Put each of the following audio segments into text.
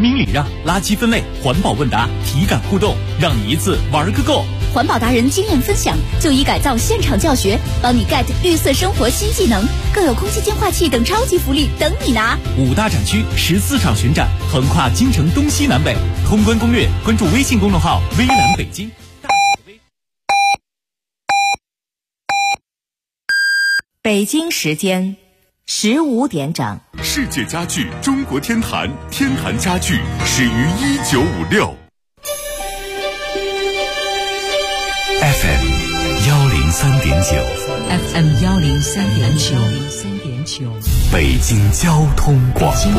民礼让、垃圾分类、环保问答、体感互动，让你一次玩个够。 环保达人经验分享，就医改造现场教学，帮你 get 绿色生活新技能，更有空气净化器等超级福利等你拿。 5大展区14场巡展，横跨京城东西南北。通关攻略，关注微信公众号“微南北京”。 北京时间15点整。 世界家具中国天坛，天坛家具始于1956。FM 103.9， 北京交通广播，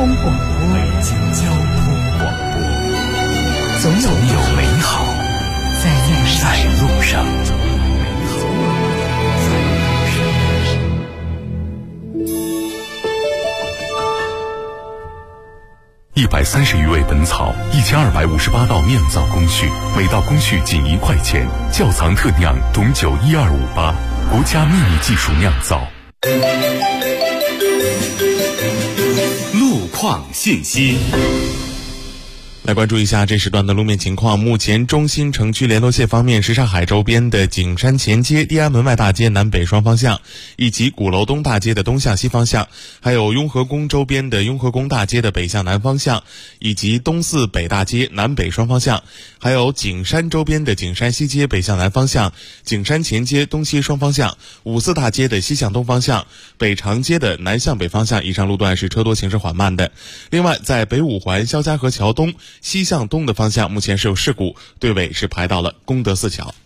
总有美好在路上。130余味本草，1258道酿造工序，每道工序仅1块钱。窖藏特酿董酒12588，国家秘密技术酿造。路况信息。 来关注一下这时段的路面情况。目前中心城区联络线方面，什刹海周边的景山前街、地安门外大街南北双方向，以及鼓楼东大街的东向西方向，还有雍和宫周边的雍和宫大街的北向南方向，以及东四北大街南北双方向，还有景山周边的景山西街北向南方向，景山前街东西双方向，五四大街的西向东方向，北长街的南向北方向，以上路段是车多行驶缓慢的。另外，在北五环肖家河桥东西向东的方向目前是有事故，队尾是排到了功德寺桥。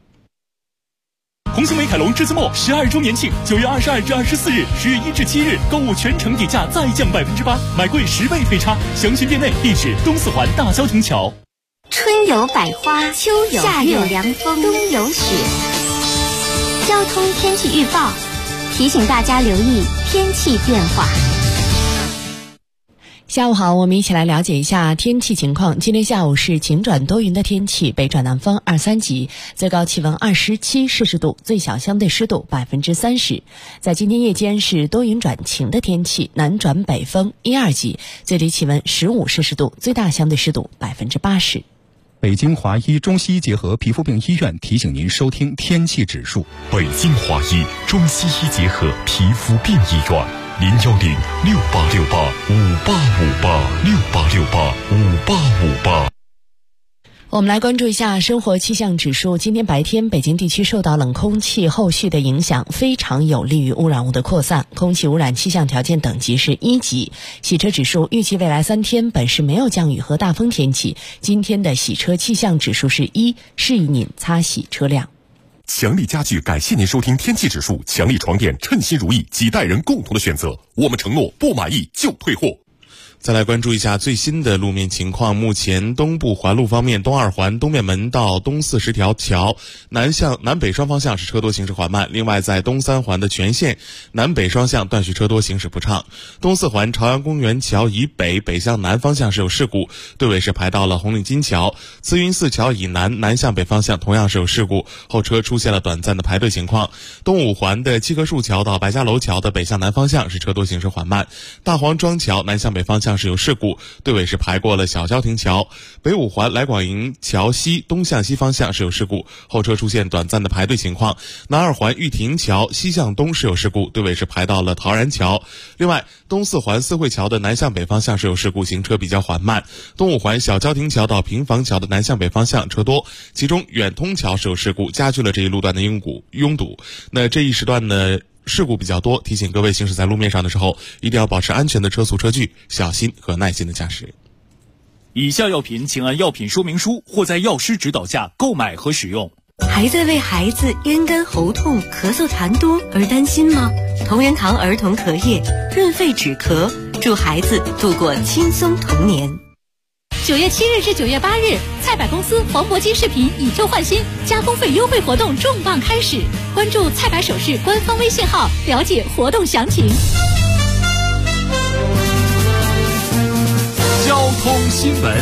红星美凯龙至此末12周年庆，9月22至24日，10月1至7日，购物全程底价再降8%，买贵10倍退差。详询店内，地址东四环大萧亭桥。 春有百花，秋有夏有凉风，冬有雪。交通天气预报提醒大家留意天气变化。 下午好，我们一起来了解一下天气情况。今天下午是晴转多云的天气，北转南风2、3级，最高气温27摄氏度，最小相对湿度30%。在今天夜间是多云转晴的天气，南转北风1、2级，最低气温15摄氏度，最大相对湿度80%。 北京华医中西医结合皮肤病医院提醒您收听天气指数。 北京华医中西医结合皮肤病医院，0106868585858，68685858。 我们来关注一下生活气象指数。今天白天，北京地区受到冷空气后续的影响，非常有利于污染物的扩散，空气污染气象条件等级是1级。洗车指数预计未来3天本市没有降雨和大风天气，今天的洗车气象指数是1，适宜您擦洗车辆。 强力家具感谢您收听天气指数，强力床垫称心如意，几代人共同的选择，我们承诺不满意就退货。 再来关注一下最新的路面情况。目前东部环路方面，东二环东面门到东40条桥南北双方向是车多行驶缓慢。另外，在东三环的全线南北双向断续车多行驶不畅。东四环朝阳公园桥以北北向南方向是有事故，队尾是排到了红领巾桥。慈云寺桥以南向北方向同样是有事故，后车出现了短暂的排队情况。东五环的七棵树桥到白家楼桥的北向南方向是车多行驶缓慢。大黄庄桥南向北方向是有事故，队尾是排过了小萧亭桥。北五环来广营桥西东向西方向是有事故，后车出现短暂的排队情况。南二环玉亭桥西向东是有事故，队尾是排到了陶然桥。另外，东四环四惠桥的南向北方向是有事故，行车比较缓慢。东五环小交亭桥到平房桥的南向北方向车多，其中远通桥是有事故，加剧了这一路段的拥堵。那这一时段呢，事故比较多，提醒各位行驶在路面上的时候，一定要保持安全的车速车距，小心和耐心的驾驶。 以下药品请按药品说明书或在药师指导下购买和使用。 还在为孩子咽干喉痛、咳嗽痰多而担心吗？同仁堂儿童咳液润肺止咳，助孩子度过轻松童年。 9月7日至9月8日，菜百公司黄铂金饰品以旧换新加工费优惠活动重磅开始，关注菜百首饰官方微信号了解活动详情。 交通新闻。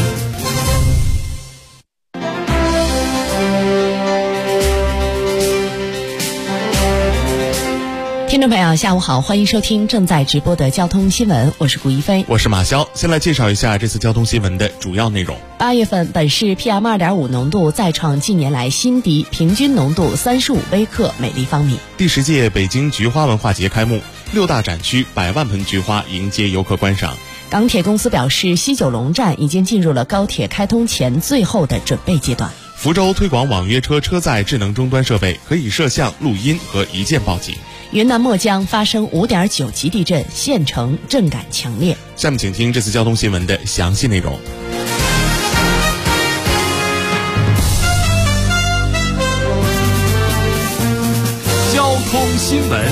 听众众朋友下午好，欢迎收听正在直播的交通新闻，我是古一飞， 我是马潇。先来介绍一下这次交通新闻的主要内容。 8月份本市 PM2.5 浓度再创近年来新低，平均浓度35微克每立方米。 第10届北京菊花文化节开幕，6大展区100万盆菊花迎接游客观赏。 港铁公司表示，西九龙站已经进入了高铁开通前最后的准备阶段。 福州推广网约车车载智能终端设备，可以摄像、录音和一键报警。 云南墨江发生5.9级地震，县城震感强烈。 下面请听这次交通新闻的详细内容。 交通新闻。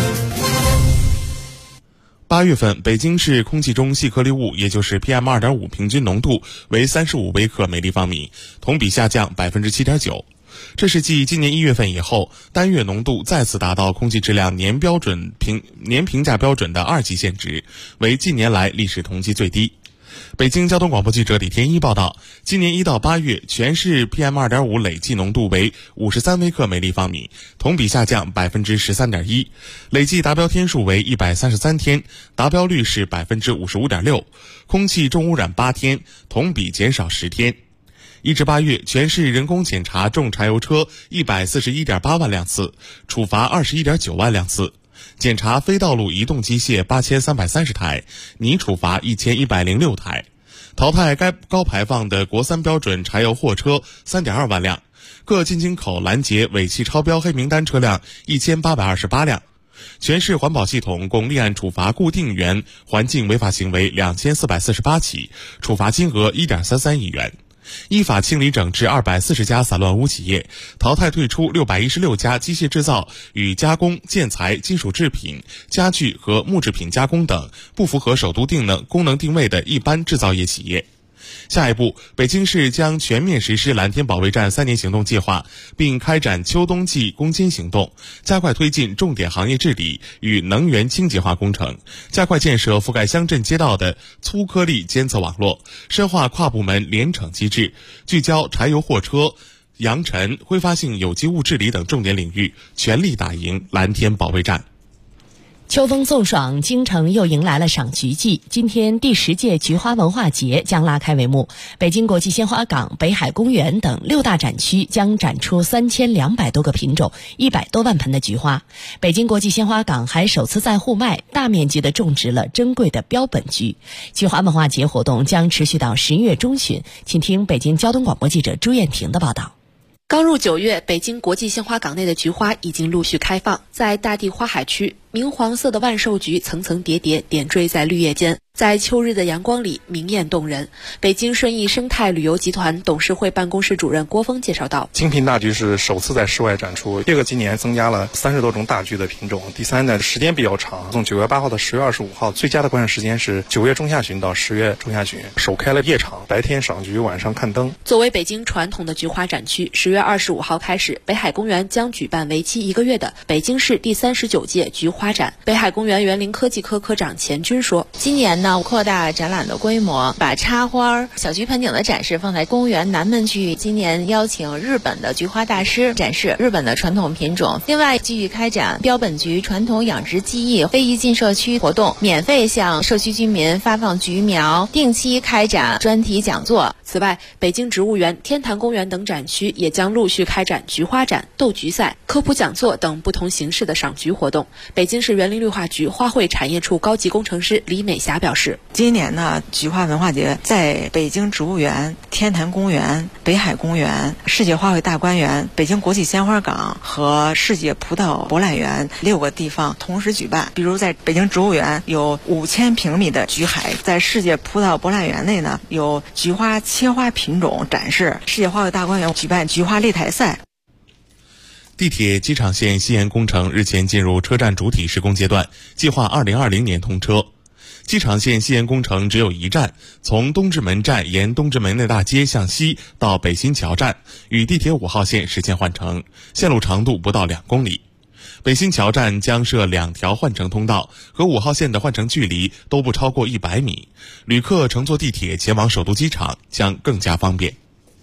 8月份，北京市空气中细颗粒物，也就是 PM2.5 平均浓度为35微克每立方米，同比下降 7.9%。这是继今年1月份以后，单月浓度再次达到空气质量年评价标准的2级限值，为近年来历史同期最低。北京交通广播记者李天一报道，今年1到8月，全市 PM2.5 累计浓度为53微克每立方米，同比下降 13.1%， 累计达标天数为133天，达标率是 55.6%， 空气重污染8天，同比减少10天。1至8月，全市人工检查重柴油车141.8万辆次，处罚21.9万辆次。检查非道路移动机械8330台，拟处罚1106台，淘汰该高排放的国3标准柴油货车3.2万辆，各进京口拦截尾气超标黑名单车辆1828辆。全市环保系统共立案处罚固定源环境违法行为2448起，处罚金额1.33亿元。依法清理整治240家散乱污企业，淘汰退出616家机械制造与加工、建材、金属制品、家具和木制品加工等不符合首都功能定位的一般制造业企业。下一步，北京市将全面实施蓝天保卫战3年行动计划，并开展秋冬季攻坚行动，加快推进重点行业治理与能源清洁化工程，加快建设覆盖乡镇街道的粗颗粒监测网络，深化跨部门联惩机制，聚焦柴油货车、扬尘、挥发性有机物治理等重点领域，全力打赢蓝天保卫战。 秋风送爽，京城又迎来了赏菊季。今天第10届菊花文化节将拉开帷幕，北京国际鲜花港、北海公园等6大展区将展出3200多个品种、100多万盆的菊花。北京国际鲜花港还首次在户外大面积地种植了珍贵的标本菊。菊花文化节活动将持续到10月中旬，请听北京交通广播记者朱艳婷的报道。 刚入9月，北京国际鲜花港内的菊花已经陆续开放。在大地花海区，明黄色的万寿菊层层叠叠点缀在绿叶间，在秋日的阳光里明艳动人。北京顺义生态旅游集团董事会办公室主任郭峰介绍道， 精品大菊是首次在室外展出，这个今年增加了30多种大菊的品种。第三呢，时间比较长，从9月8号到10月25号，最佳的观赏时间是9月中下旬到10月中下旬，首开了夜场，白天赏菊，晚上看灯。 作为北京传统的菊花展区，10月25号开始，北海公园将举办为期1个月的北京市第39届菊花展。北海公园园林科技科科长钱军说， 今年呢，扩大展览的规模，把插花、小菊盆景的展示放在公园南门区域。今年邀请日本的菊花大师展示日本的传统品种。另外，继续开展标本菊传统养殖技艺非遗进社区活动，免费向社区居民发放菊苗，定期开展专题讲座。 此外，北京植物园、天坛公园等展区也将陆续开展菊花展、斗菊赛、科普讲座等不同形式的赏菊活动。北京市园林绿化局花卉产业处高级工程师李美霞表示， 今年呢，菊花文化节在北京植物园、天坛公园、北海公园、世界花卉大观园、北京国际鲜花港和世界葡萄博览园6个地方同时举办。比如在北京植物园有5000平米的菊海，在世界葡萄博览园内呢有菊花切花品种展示，世界花卉大观园举办菊花擂台赛。 地铁机场线西延工程日前进入车站主体施工阶段，计划2020年通车。机场线西延工程只有一站，从东直门站沿东直门内大街向西到北新桥站，与地铁5号线实现换乘，线路长度不到2公里。北新桥站将设2条换乘通道，和5号线的换乘距离都不超过100米，旅客乘坐地铁前往首都机场将更加方便。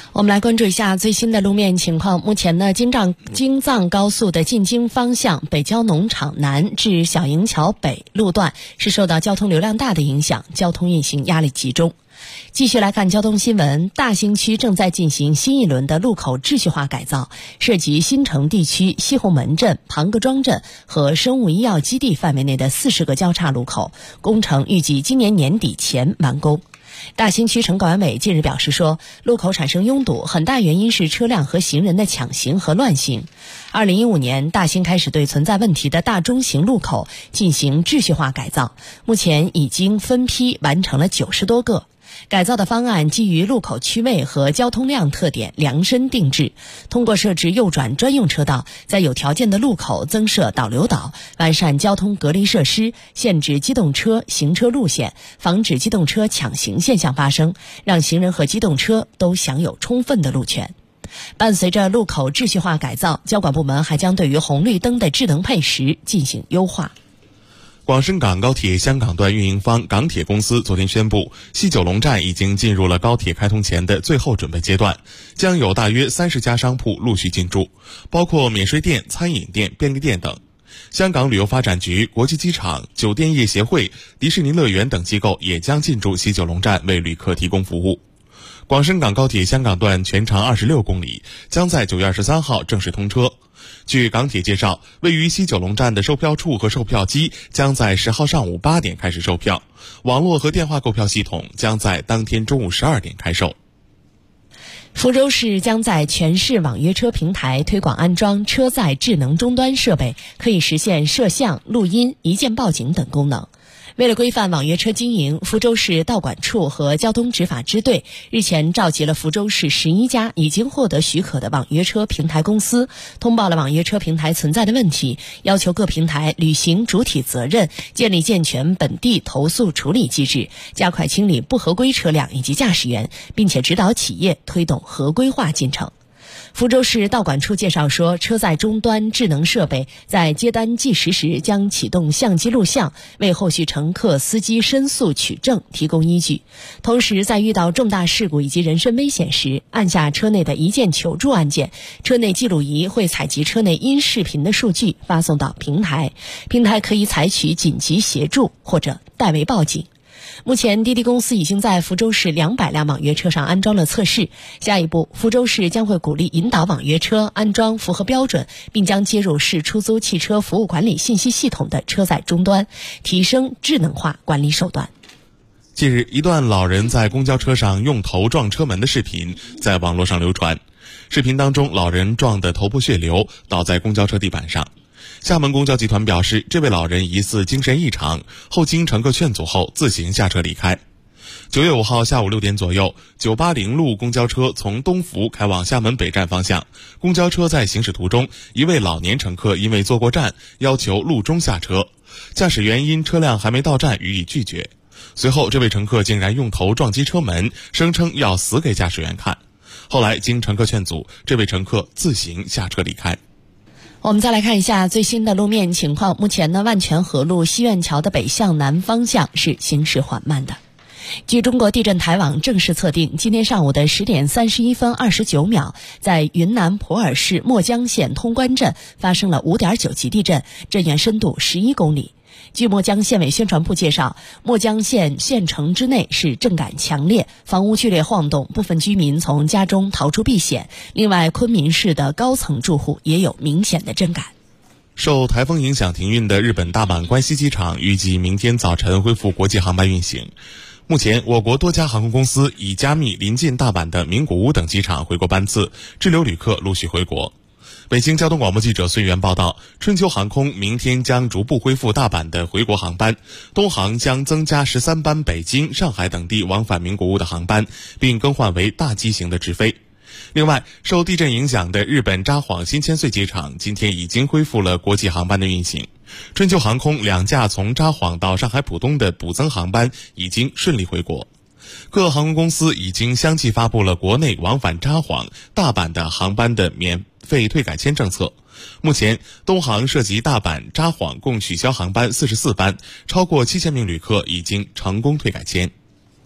我们来关注一下最新的路面情况。目前呢，京藏高速的进京方向北郊农场南至小营桥北路段是受到交通流量大的影响，交通运行压力集中。继续来看交通新闻，大兴区正在进行新一轮的路口秩序化改造，涉及新城地区西红门镇、庞各庄镇和生物医药基地范围内的40个交叉路口，工程预计今年年底前完工。大兴区城管委近日表示说，路口产生拥堵，很大原因是车辆和行人的抢行和乱行。2015年，大兴开始对存在问题的大中型路口进行秩序化改造，目前已经分批完成了90多个。改造的方案基于路口区位和交通量特点量身定制，通过设置右转专用车道，在有条件的路口增设导流岛，完善交通隔离设施，限制机动车行车路线，防止机动车抢行现象发生，让行人和机动车都享有充分的路权。伴随着路口秩序化改造，交管部门还将对于红绿灯的智能配时进行优化。 广深港高铁香港段运营方港铁公司昨天宣布，西九龙站已经进入了高铁开通前的最后准备阶段，将有大约30家商铺陆续进驻，包括免税店、餐饮店、便利店等。香港旅游发展局、国际机场、酒店业协会、迪士尼乐园等机构也将进驻西九龙站为旅客提供服务。广深港高铁香港段全长26公里，将在9月23号正式通车。据港铁介绍，位于西九龙站的售票处和售票机将在10号上午8点开始售票，网络和电话购票系统将在当天中午12点开售。 福州市将在全市网约车平台推广安装车载智能终端设备，可以实现摄像、录音、一键报警等功能。为了规范网约车经营，福州市道管处和交通执法支队日前召集了福州市11家已经获得许可的网约车平台公司，通报了网约车平台存在的问题，要求各平台履行主体责任，建立健全本地投诉处理机制，加快清理不合规车辆以及驾驶员，并且指导企业推动合规化进程。福州市道管处介绍说，车载终端智能设备在接单计时时将启动相机录像，为后续乘客、司机申诉取证提供依据。同时，在遇到重大事故以及人身危险时，按下车内的一键求助按键，车内记录仪会采集车内音视频的数据发送到平台，平台可以采取紧急协助或者代为报警。目前，滴滴公司已经在福州市200辆网约车上安装了测试。下一步，福州市将会鼓励引导网约车安装符合标准，并将接入市出租汽车服务管理信息系统的车载终端，提升智能化管理手段。 近日，一段老人在公交车上用头撞车门的视频在网络上流传。视频当中，老人撞得头破血流，倒在公交车地板上。厦门公交集团表示，这位老人疑似精神异常，后经乘客劝阻后自行下车离开。9月5号下午6点左右，980路公交车从东福开往厦门北站方向，公交车在行驶途中，一位老年乘客因为坐过站，要求路中下车，驾驶员因车辆还没到站予以拒绝。随后，这位乘客竟然用头撞击车门，声称要死给驾驶员看。后来经乘客劝阻，这位乘客自行下车离开。 我们再来看一下最新的路面情况。目前呢，万泉河路西苑桥的北向南方向是行驶缓慢的。据中国地震台网正式测定，今天上午的10点31分29秒，在云南普洱市墨江县通关镇发生了5.9级地震，震源深度11公里。据墨江县委宣传部介绍，墨江县县城之内是震感强烈，房屋剧烈晃动，部分居民从家中逃出避险。另外，昆明市的高层住户也有明显的震感。 受台风影响停运的日本大阪关西机场预计明天早晨恢复国际航班运行。目前，我国多家航空公司已加密临近大阪的名古屋等机场回国班次，滞留旅客陆续回国。北京交通广播记者孙源报道，春秋航空明天将逐步恢复大阪的回国航班，东航将增加13班北京、上海等地往返名古屋的航班，并更换为大机型的直飞。另外，受地震影响的日本札幌新千岁机场今天已经恢复了国际航班的运行。春秋航空2架从札幌到上海浦东的补增航班已经顺利回国。各航空公司已经相继发布了国内往返札幌、大阪的航班的免费退改签政策。目前，东航涉及大阪、札幌共取消航班44班，超过7000名旅客已经成功退改签。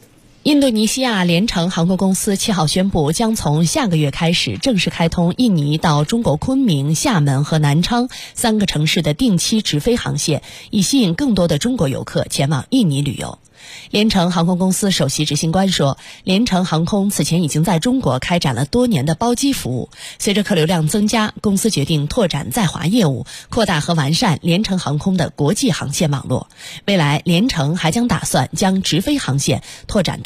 印度尼西亚联程航空公司7号宣布，将从下个月开始正式开通印尼到中国昆明、厦门和南昌3个城市的定期直飞航线，以吸引更多的中国游客前往印尼旅游。联程航空公司首席执行官说，联程航空此前已经在中国开展了多年的包机服务，随着客流量增加，公司决定拓展在华业务，扩大和完善联程航空的国际航线网络。未来联程还将打算将直飞航线拓展到